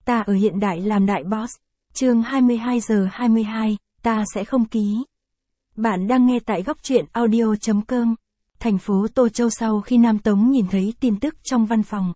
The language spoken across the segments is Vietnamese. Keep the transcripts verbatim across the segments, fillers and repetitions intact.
Ta ở hiện đại làm đại boss. Chương hai mươi hai giờ hai mươi hai, ta sẽ không ký. Bạn đang nghe tại góc truyện audio chấm com. Thành phố Tô Châu sau khi Nam Tống nhìn thấy tin tức trong văn phòng.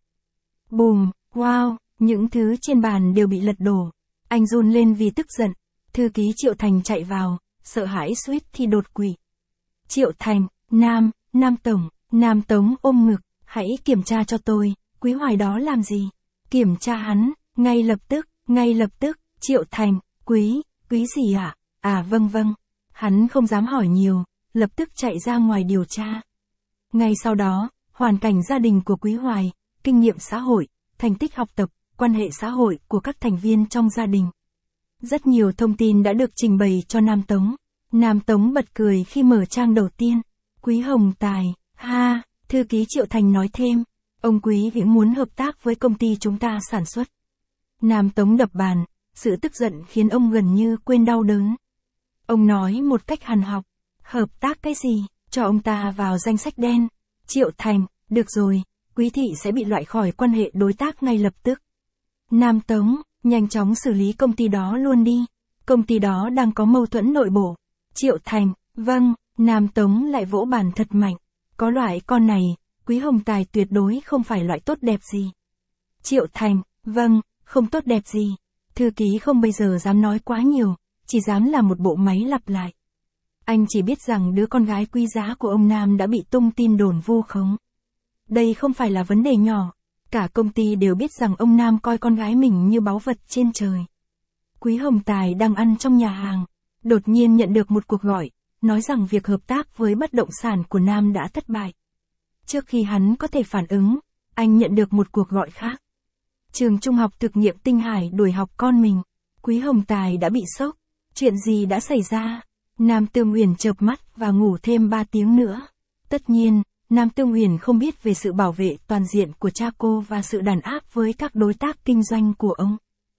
Bùm, wow, những thứ trên bàn đều bị lật đổ. Anh run lên vì tức giận. Thư ký Triệu Thành chạy vào, sợ hãi suýt thì đột quỵ. Triệu Thành, Nam, Nam Tổng, Nam Tống ôm ngực, hãy kiểm tra cho tôi, Quý Hoài đó làm gì? Kiểm tra hắn, ngay lập tức, ngay lập tức, Triệu Thành, Quý, Quý gì ạ? À? à vâng vâng. Hắn không dám hỏi nhiều, lập tức chạy ra ngoài điều tra. Ngay sau đó, hoàn cảnh gia đình của Quý Hoài, kinh nghiệm xã hội, thành tích học tập, quan hệ xã hội của các thành viên trong gia đình. Rất nhiều thông tin đã được trình bày cho Nam Tống. Nam Tống bật cười khi mở trang đầu tiên. Quý Hồng Tài, ha, thư ký Triệu Thành nói thêm. Ông Quý Vĩ muốn hợp tác với công ty chúng ta sản xuất. Nam Tống đập bàn, sự tức giận khiến ông gần như quên đau đớn. Ông nói một cách hằn học, hợp tác cái gì, cho ông ta vào danh sách đen. Triệu Thành, được rồi, Quý thị sẽ bị loại khỏi quan hệ đối tác ngay lập tức. Nam Tống, nhanh chóng xử lý công ty đó luôn đi. Công ty đó đang có mâu thuẫn nội bộ. Triệu Thành, vâng, Nam Tống lại vỗ bàn thật mạnh. Có loại con này, Quý Hồng Tài tuyệt đối không phải loại tốt đẹp gì. Triệu Thành, vâng, không tốt đẹp gì. Thư ký không bây giờ dám nói quá nhiều, chỉ dám là một bộ máy lặp lại. Anh chỉ biết rằng đứa con gái quý giá của ông Nam đã bị tung tin đồn vu khống. Đây không phải là vấn đề nhỏ. Cả công ty đều biết rằng ông Nam coi con gái mình như báu vật trên trời. Quý Hồng Tài đang ăn trong nhà hàng, đột nhiên nhận được một cuộc gọi, nói rằng việc hợp tác với bất động sản của Nam đã thất bại. Trước khi hắn có thể phản ứng, anh nhận được một cuộc gọi khác. Trường trung học thực nghiệm Tinh Hải đuổi học con mình. Quý Hồng Tài đã bị sốc. Chuyện gì đã xảy ra? Nam Tương Huyền chợp mắt và ngủ thêm ba tiếng nữa. Tất nhiên, Nam Tương Huyền không biết về sự bảo vệ toàn diện của cha cô và sự đàn áp với các đối tác kinh doanh của ông.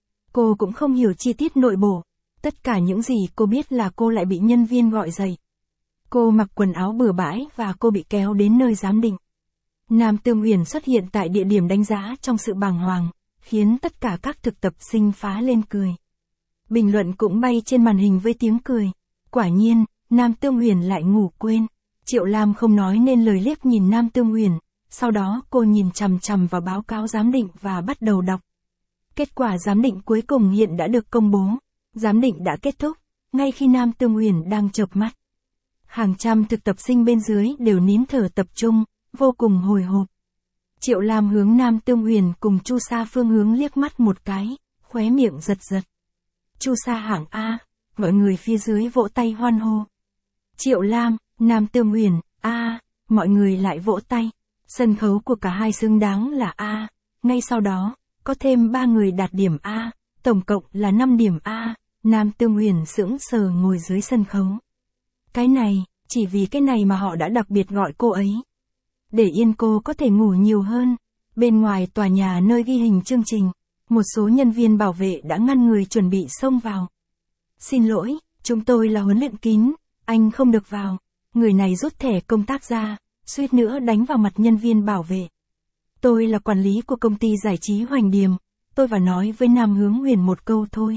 Cô cũng không hiểu chi tiết nội bộ. Tất cả những gì cô biết là cô lại bị nhân viên gọi dậy. Cô mặc quần áo bừa bãi và cô bị kéo đến nơi giám định. Nam Tương Huyền xuất hiện tại địa điểm đánh giá trong sự bàng hoàng, khiến tất cả các thực tập sinh phá lên cười. Bình luận cũng bay trên màn hình với tiếng cười. Quả nhiên, Nam Tương Huyền lại ngủ quên. Triệu Lam không nói nên lời liếc nhìn Nam Tương Huyền, sau đó cô nhìn chằm chằm vào báo cáo giám định và bắt đầu đọc. Kết quả giám định cuối cùng hiện đã được công bố. Giám định đã kết thúc, ngay khi Nam Tương Huyền đang chợp mắt. Hàng trăm thực tập sinh bên dưới đều nín thở tập trung, vô cùng hồi hộp. Triệu Lam hướng Nam Tương Huyền cùng Chu Sa Phương hướng liếc mắt một cái, khóe miệng giật giật. Chu Sa hạng A, mọi người phía dưới vỗ tay hoan hô. Triệu Lam, Nam Tương Huyền, A, mọi người lại vỗ tay. Sân khấu của cả hai xứng đáng là A. Ngay sau đó, có thêm ba người đạt điểm A, tổng cộng là năm điểm A. Nam Tương Huyền sững sờ ngồi dưới sân khấu. Cái này, chỉ vì cái này mà họ đã đặc biệt gọi cô ấy. Để yên cô có thể ngủ nhiều hơn. Bên ngoài tòa nhà nơi ghi hình chương trình, một số nhân viên bảo vệ đã ngăn người chuẩn bị xông vào. Xin lỗi, chúng tôi là huấn luyện kín, anh không được vào. Người này rút thẻ công tác ra, suýt nữa đánh vào mặt nhân viên bảo vệ. Tôi là quản lý của công ty giải trí Hoành Điềm, tôi vào nói với Nam Hướng Huyền một câu thôi.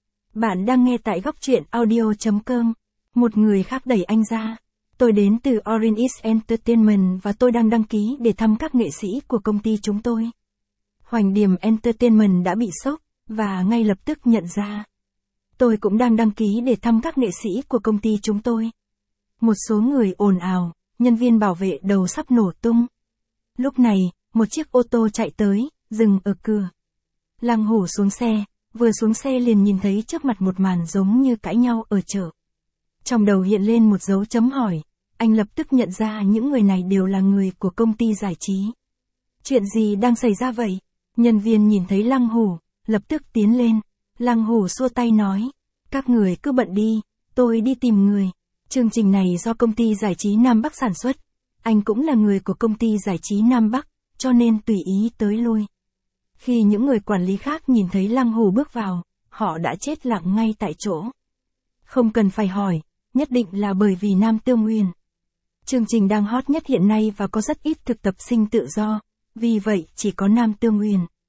Bạn đang nghe tại góc truyện audio chấm com. Một người khác đẩy anh ra. Tôi đến từ Orange Entertainment và tôi đang đăng ký để thăm các nghệ sĩ của công ty chúng tôi. Hoành Điềm Entertainment đã bị sốc, và ngay lập tức nhận ra. Tôi cũng đang đăng ký để thăm các nghệ sĩ của công ty chúng tôi. Một số người ồn ào, nhân viên bảo vệ đầu sắp nổ tung. Lúc này, một chiếc ô tô chạy tới, dừng ở cửa. Lăng Hổ xuống xe, vừa xuống xe liền nhìn thấy trước mặt một màn giống như cãi nhau ở chợ. Trong đầu hiện lên một dấu chấm hỏi, anh lập tức nhận ra những người này đều là người của công ty giải trí. Chuyện gì đang xảy ra vậy? Nhân viên nhìn thấy Lăng Hổ, lập tức tiến lên. Lăng Hổ xua tay nói, các người cứ bận đi, tôi đi tìm người. Chương trình này do công ty giải trí Nam Bắc sản xuất. Anh cũng là người của công ty giải trí Nam Bắc, cho nên tùy ý tới lui. Khi những người quản lý khác nhìn thấy Lăng Hổ bước vào, họ đã chết lặng ngay tại chỗ. Không cần phải hỏi, nhất định là bởi vì Nam Tương Huyền. Chương trình đang hot nhất hiện nay và có rất ít thực tập sinh tự do, vì vậy chỉ có Nam Tương Huyền.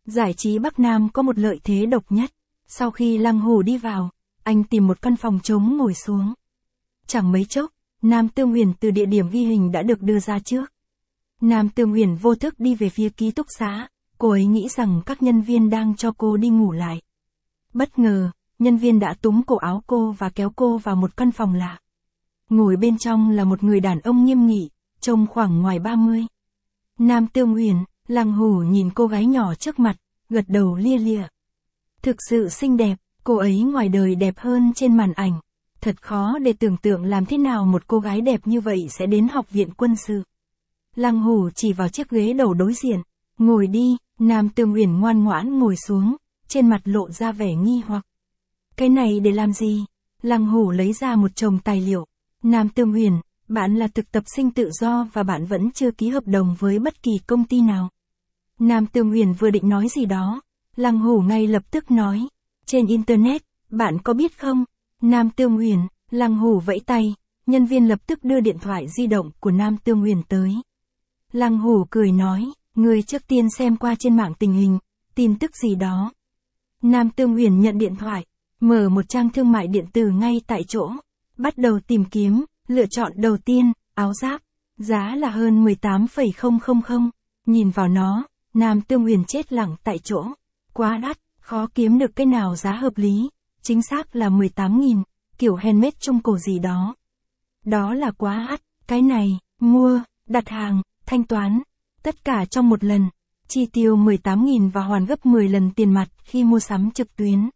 Giải trí Bắc Nam có một lợi thế độc nhất. Sau khi Lăng Hủ đi vào, anh tìm một căn phòng trống ngồi xuống. Chẳng mấy chốc, Nam Tương Huyền từ địa điểm ghi hình đã được đưa ra trước. Nam Tương Huyền vô thức đi về phía ký túc xá, cô ấy nghĩ rằng các nhân viên đang cho cô đi ngủ lại. Bất ngờ, nhân viên đã túm cổ áo cô và kéo cô vào một căn phòng lạ. Ngồi bên trong là một người đàn ông nghiêm nghị, trông khoảng ngoài ba mươi. Nam Tương Huyền, Lăng Hủ nhìn cô gái nhỏ trước mặt, gật đầu lia lịa. Thực sự xinh đẹp, cô ấy ngoài đời đẹp hơn trên màn ảnh. Thật khó để tưởng tượng làm thế nào một cô gái đẹp như vậy sẽ đến học viện quân sự. Lăng Hủ chỉ vào chiếc ghế đầu đối diện. Ngồi đi, Nam Tương Huyền ngoan ngoãn ngồi xuống, trên mặt lộ ra vẻ nghi hoặc. Cái này để làm gì? Lăng Hủ lấy ra một chồng tài liệu. Nam Tương Huyền, bạn là thực tập sinh tự do và bạn vẫn chưa ký hợp đồng với bất kỳ công ty nào. Nam Tương Huyền vừa định nói gì đó, Lăng Hủ ngay lập tức nói. Trên Internet, bạn có biết không? Nam Tương Huyền, Lăng Hủ vẫy tay, nhân viên lập tức đưa điện thoại di động của Nam Tương Huyền tới. Lăng Hủ cười nói, người trước tiên xem qua trên mạng tình hình, tin tức gì đó. Nam Tương Huyền nhận điện thoại, mở một trang thương mại điện tử ngay tại chỗ, bắt đầu tìm kiếm, lựa chọn đầu tiên, áo giáp, giá là hơn mười tám phẩy không không không, nhìn vào nó, Nam Tương Huyền chết lặng tại chỗ, quá đắt, khó kiếm được cái nào giá hợp lý, chính xác là mười tám nghìn, kiểu handmade trung cổ gì đó. Đó là quá đắt, cái này, mua, đặt hàng, thanh toán, tất cả trong một lần, chi tiêu mười tám nghìn và hoàn gấp mười lần tiền mặt khi mua sắm trực tuyến.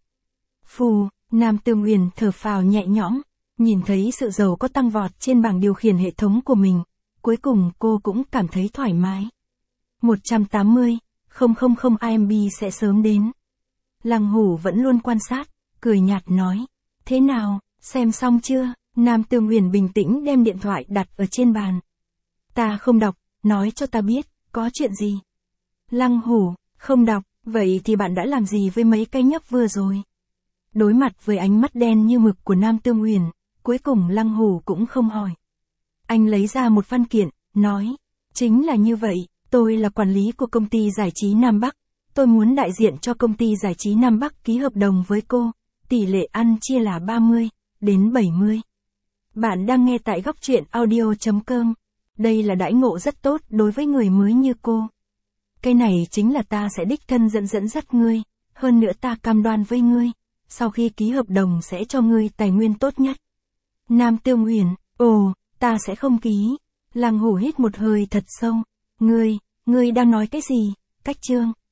Phù, Nam Tương Huyền thở phào nhẹ nhõm, nhìn thấy sự giàu có tăng vọt trên bảng điều khiển hệ thống của mình, cuối cùng cô cũng cảm thấy thoải mái. một trăm tám mươi nghìn i em bê sẽ sớm đến. Lăng Hủ vẫn luôn quan sát, cười nhạt nói, thế nào, xem xong chưa? Nam Tương Huyền bình tĩnh đem điện thoại đặt ở trên bàn. Ta không đọc, nói cho ta biết, có chuyện gì? Lăng Hủ, không đọc, vậy thì bạn đã làm gì với mấy cái nhấp vừa rồi? Đối mặt với ánh mắt đen như mực của Nam Tương Huyền, cuối cùng Lăng Hủ cũng không hỏi. Anh lấy ra một văn kiện, nói, chính là như vậy, tôi là quản lý của công ty giải trí Nam Bắc, tôi muốn đại diện cho công ty giải trí Nam Bắc ký hợp đồng với cô, tỷ lệ ăn chia là ba mươi đến bảy mươi. Bạn đang nghe tại góc truyện audio chấm com. Đây là đãi ngộ rất tốt đối với người mới như cô. Cái này chính là ta sẽ đích thân dẫn dẫn dắt ngươi, hơn nữa ta cam đoan với ngươi, sau khi ký hợp đồng sẽ cho ngươi tài nguyên tốt nhất. Nam Tương Huyền, ồ, ta sẽ không ký. Lăng Hủ hít một hơi thật sâu. Ngươi, ngươi đang nói cái gì? Cách chương.